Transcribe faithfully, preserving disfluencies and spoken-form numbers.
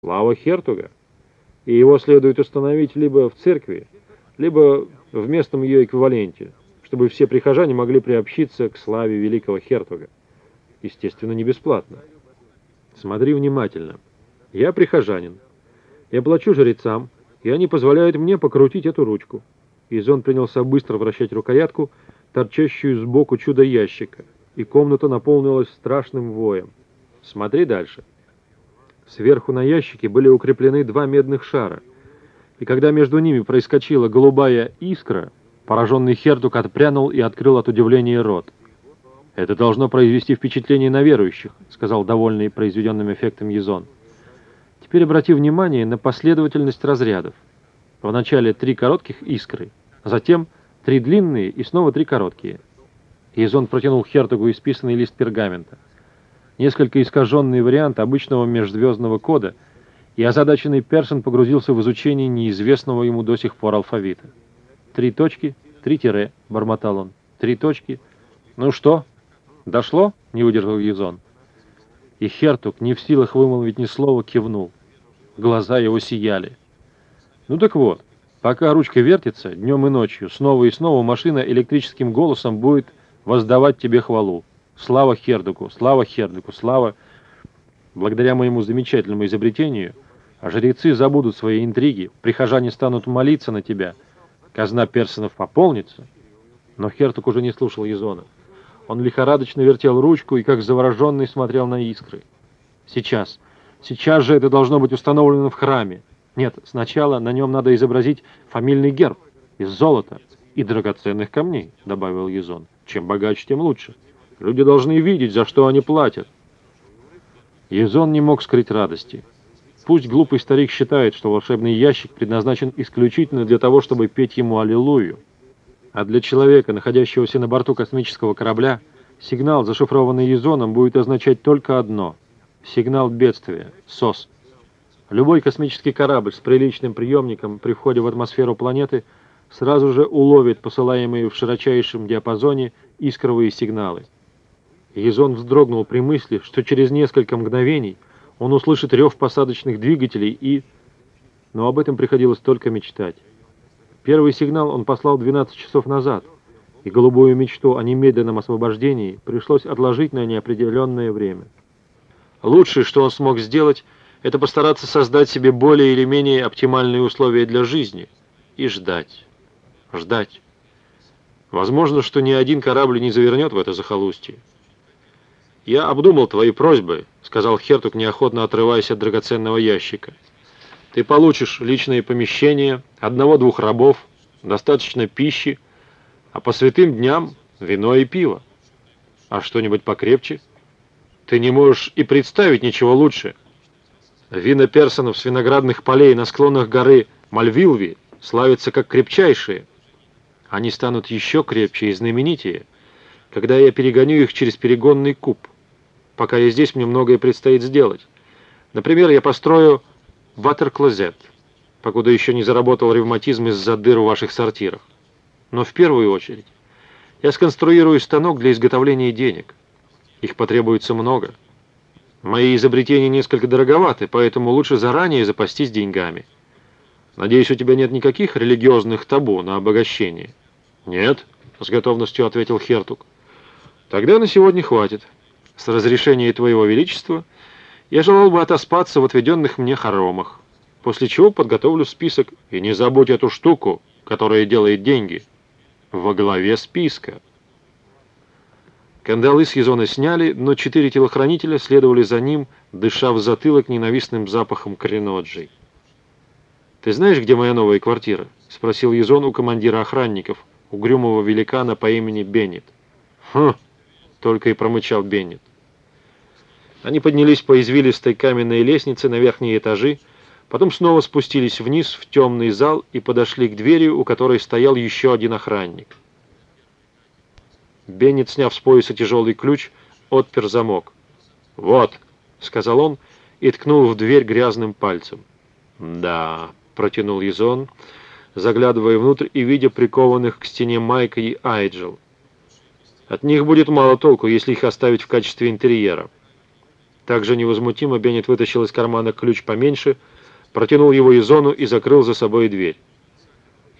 Слава Хертуга. И его следует установить либо в церкви, либо в местном ее эквиваленте, чтобы все прихожане могли приобщиться к славе великого Хертуга. Естественно, не бесплатно. Смотри внимательно. Я прихожанин. Я плачу жрецам, и они позволяют мне покрутить эту ручку. Изон принялся быстро вращать рукоятку, торчащую сбоку чудо-ящика, и комната наполнилась страшным воем. Смотри дальше. Сверху на ящике были укреплены два медных шара, и когда между ними проискочила голубая искра, пораженный Хертуг отпрянул и открыл от удивления рот. «Это должно произвести впечатление на верующих», — сказал довольный произведенным эффектом Язон. «Теперь обрати внимание на последовательность разрядов. Вначале три коротких искры, затем три длинные и снова три короткие». Язон протянул Хертугу исписанный лист пергамента. Несколько искаженный вариант обычного межзвездного кода, и озадаченный Персон погрузился в изучение неизвестного ему до сих пор алфавита. «Три точки, три тире», — бормотал он. «Три точки. Ну что, дошло?» — не выдержал Язон. И Хертуг, не в силах вымолвить ни слова, кивнул. Глаза его сияли. «Ну так вот, пока ручка вертится, днем и ночью, снова и снова машина электрическим голосом будет воздавать тебе хвалу. Слава Хертугу, слава Хертугу, слава... Благодаря моему замечательному изобретению, жрецы забудут свои интриги, прихожане станут молиться на тебя, казна Персонов пополнится». Но Хертуг уже не слушал Язона. Он лихорадочно вертел ручку и, как завороженный, смотрел на искры. «Сейчас, сейчас же это должно быть установлено в храме. Нет, сначала на нем надо изобразить фамильный герб из золота и драгоценных камней», — добавил Язон. «Чем богаче, тем лучше. Люди должны видеть, за что они платят». Язон не мог скрыть радости. Пусть глупый старик считает, что волшебный ящик предназначен исключительно для того, чтобы петь ему аллилуйю. А для человека, находящегося на борту космического корабля, сигнал, зашифрованный Язоном, будет означать только одно — сигнал бедствия, СОС. Любой космический корабль с приличным приемником при входе в атмосферу планеты сразу же уловит посылаемые в широчайшем диапазоне искровые сигналы. Язон вздрогнул при мысли, что через несколько мгновений он услышит рев посадочных двигателей и... Но об этом приходилось только мечтать. Первый сигнал он послал двенадцать часов назад, и голубую мечту о немедленном освобождении пришлось отложить на неопределенное время. Лучшее, что он смог сделать, это постараться создать себе более или менее оптимальные условия для жизни и ждать. Ждать. Возможно, что ни один корабль не завернет в это захолустье. «Я обдумал твои просьбы», — сказал Хертуг, неохотно отрываясь от драгоценного ящика. «Ты получишь личные помещения, одного-двух рабов, достаточно пищи, а по святым дням вино и пиво. А что-нибудь покрепче? Ты не можешь и представить ничего лучше. Вина Персонов с виноградных полей на склонах горы Мальвилви славятся как крепчайшие. Они станут еще крепче и знаменитее, когда я перегоню их через перегонный куб. Пока я здесь, мне многое предстоит сделать. Например, я построю ватер-клозет, покуда еще не заработал ревматизм из-за дыр в ваших сортирах. Но в первую очередь я сконструирую станок для изготовления денег. Их потребуется много. Мои изобретения несколько дороговаты, поэтому лучше заранее запастись деньгами. Надеюсь, у тебя нет никаких религиозных табу на обогащение?» «Нет», — с готовностью ответил Хертуг. «Тогда на сегодня хватит. С разрешения твоего величества я желал бы отоспаться в отведенных мне хоромах, после чего подготовлю список, и не забудь эту штуку, которая делает деньги, во главе списка». Кандалы с Язона сняли, но четыре телохранителя следовали за ним, дыша в затылок ненавистным запахом креноджей. «Ты знаешь, где моя новая квартира?» — спросил Язон у командира охранников, угрюмого великана по имени Беннет. «Хм!» — только и промычал Беннет. Они поднялись по извилистой каменной лестнице на верхние этажи, потом снова спустились вниз в темный зал и подошли к двери, у которой стоял еще один охранник. Беннет, сняв с пояса тяжелый ключ, отпер замок. «Вот», — сказал он и ткнул в дверь грязным пальцем. «Да», — протянул Язон, заглядывая внутрь и видя прикованных к стене Майка и Айджел. «От них будет мало толку, если их оставить в качестве интерьера. Также невозмутимо Беннет вытащил из кармана ключ поменьше, протянул его Изону и закрыл за собой дверь.